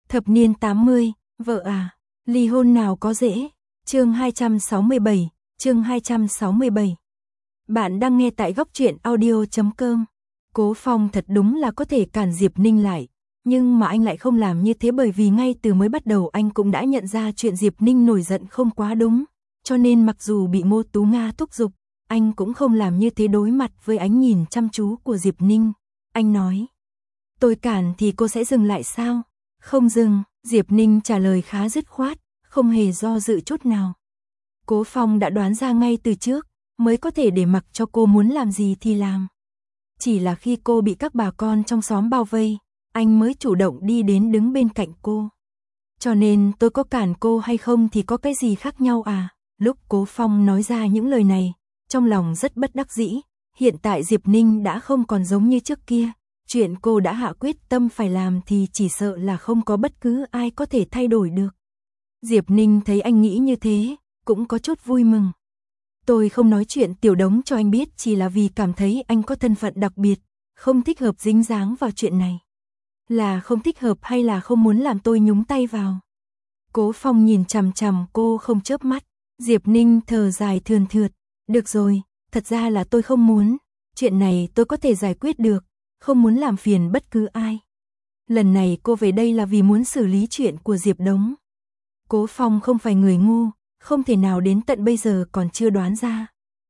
Thập niên 80, vợ à, ly hôn nào có dễ. Chương 267, chương 267. Bạn đang nghe tại góc truyện audio.com. Cố Phong thật đúng là có thể cản Diệp Ninh lại, nhưng mà anh lại không làm như thế bởi vì ngay từ mới bắt đầu anh cũng đã nhận ra chuyện Diệp Ninh nổi giận không quá đúng, cho nên mặc dù bị Ngô Tú Nga thúc giục, anh cũng không làm như thế. Đối mặt với ánh nhìn chăm chú của Diệp Ninh, anh nói: "Tôi cản thì cô sẽ dừng lại sao?" "Không dừng." Diệp Ninh trả lời khá dứt khoát, không hề do dự chút nào. Cố Phong đã đoán ra ngay từ trước, mới có thể để mặc cho cô muốn làm gì thì làm. Chỉ là khi cô bị các bà con trong xóm bao vây, anh mới chủ động đi đến đứng bên cạnh cô. Cho nên tôi có cản cô hay không thì có cái gì khác nhau à? Lúc Cố Phong nói ra những lời này, trong lòng rất bất đắc dĩ. Hiện tại Diệp Ninh đã không còn giống như trước kia. Chuyện cô đã hạ quyết tâm phải làm thì chỉ sợ là không có bất cứ ai có thể thay đổi được. Diệp Ninh thấy anh nghĩ như thế, cũng có chút vui mừng. Tôi không nói chuyện Tiểu Đống cho anh biết chỉ là vì cảm thấy anh có thân phận đặc biệt, không thích hợp dính dáng vào chuyện này. Là không thích hợp hay là không muốn làm tôi nhúng tay vào? Cố Phong nhìn chằm chằm cô không chớp mắt. Diệp Ninh thở dài thườn thượt. Được rồi, thật ra là tôi không muốn. Chuyện này tôi có thể giải quyết được, không muốn làm phiền bất cứ ai. Lần này cô về đây là vì muốn xử lý chuyện của Diệp Đống. Cố Phong không phải người ngu, không thể nào đến tận bây giờ còn chưa đoán ra.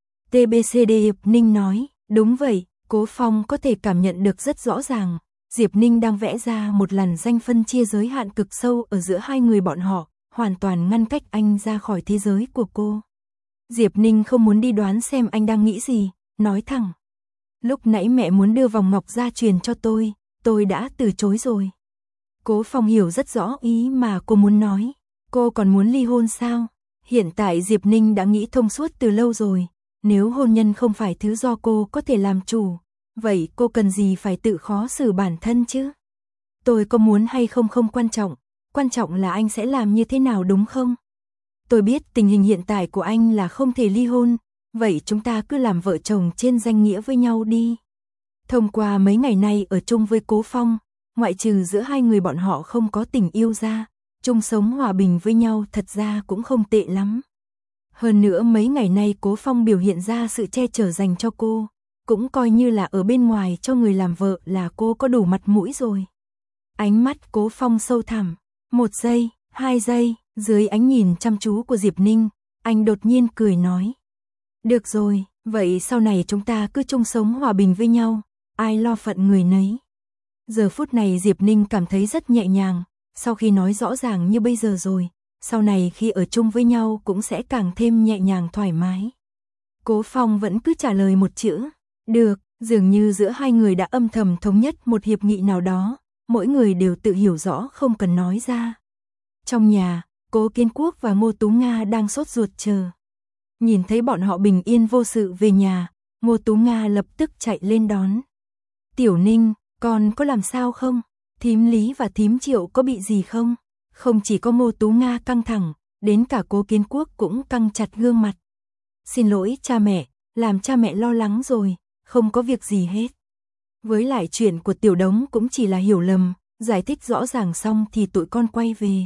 TBCD Diệp Ninh nói, đúng vậy, Cố Phong có thể cảm nhận được rất rõ ràng. Diệp Ninh đang vẽ ra một làn danh phân chia giới hạn cực sâu ở giữa hai người bọn họ, hoàn toàn ngăn cách anh ra khỏi thế giới của cô. Diệp Ninh không muốn đi đoán xem anh đang nghĩ gì, nói thẳng. Lúc nãy mẹ muốn đưa vòng ngọc gia truyền cho tôi đã từ chối rồi. Cố Phong hiểu rất rõ ý mà cô muốn nói. Cô còn muốn ly hôn sao? Hiện tại Diệp Ninh đã nghĩ thông suốt từ lâu rồi. Nếu hôn nhân không phải thứ do cô có thể làm chủ, vậy cô cần gì phải tự khó xử bản thân chứ? Tôi có muốn hay không không quan trọng là anh sẽ làm như thế nào đúng không? Tôi biết tình hình hiện tại của anh là không thể ly hôn, vậy chúng ta cứ làm vợ chồng trên danh nghĩa với nhau đi. Thông qua mấy ngày nay ở chung với Cố Phong, ngoại trừ giữa hai người bọn họ không có tình yêu ra, chung sống hòa bình với nhau thật ra cũng không tệ lắm. Hơn nữa mấy ngày nay Cố Phong biểu hiện ra sự che chở dành cho cô, cũng coi như là ở bên ngoài cho người làm vợ là cô có đủ mặt mũi rồi. Ánh mắt Cố Phong sâu thẳm, 1 giây, 2 giây, dưới ánh nhìn chăm chú của Diệp Ninh, anh đột nhiên cười nói. Được rồi, vậy sau này chúng ta cứ chung sống hòa bình với nhau, ai lo phận người nấy. Giờ phút này Diệp Ninh cảm thấy rất nhẹ nhàng, sau khi nói rõ ràng như bây giờ rồi, sau này khi ở chung với nhau cũng sẽ càng thêm nhẹ nhàng thoải mái. Cố Phong vẫn cứ trả lời một chữ, được, dường như giữa hai người đã âm thầm thống nhất một hiệp nghị nào đó, mỗi người đều tự hiểu rõ không cần nói ra. Trong nhà, Cố Kiến Quốc và Ngô Tú Nga đang sốt ruột chờ. Nhìn thấy bọn họ bình yên vô sự về nhà, Ngô Tú Nga lập tức chạy lên đón. Tiểu Ninh, con có làm sao không? Thím Lý và thím Triệu có bị gì không? Không chỉ có Ngô Tú Nga căng thẳng, đến cả Cố Kiến Quốc cũng căng chặt gương mặt. Xin lỗi cha mẹ, làm cha mẹ lo lắng rồi, không có việc gì hết. Với lại chuyện của Tiểu Đống cũng chỉ là hiểu lầm, giải thích rõ ràng xong thì tụi con quay về.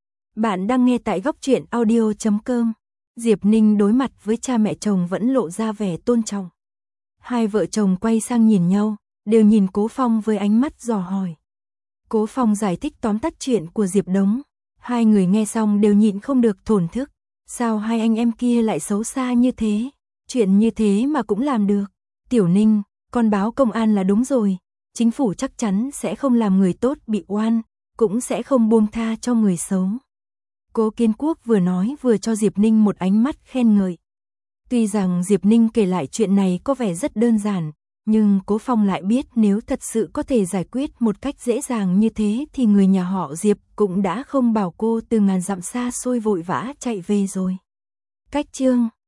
Bạn đang nghe tại góc truyện audio.com. Diệp Ninh đối mặt với cha mẹ chồng vẫn lộ ra vẻ tôn trọng. Hai vợ chồng quay sang nhìn nhau, đều nhìn Cố Phong với ánh mắt dò hỏi. Cố Phong giải thích tóm tắt chuyện của Diệp Đống. Hai người nghe xong đều nhịn không được thổn thức. Sao hai anh em kia lại xấu xa như thế? Chuyện như thế mà cũng làm được. Tiểu Ninh, con báo công an là đúng rồi. Chính phủ chắc chắn sẽ không làm người tốt bị oan, cũng sẽ không buông tha cho người xấu. Cố Kiến Quốc vừa nói vừa cho Diệp Ninh một ánh mắt khen ngợi. Tuy rằng Diệp Ninh kể lại chuyện này có vẻ rất đơn giản, nhưng Cố Phong lại biết nếu thật sự có thể giải quyết một cách dễ dàng như thế thì người nhà họ Diệp cũng đã không bảo cô từ ngàn dặm xa xôi vội vã chạy về rồi. Cách chương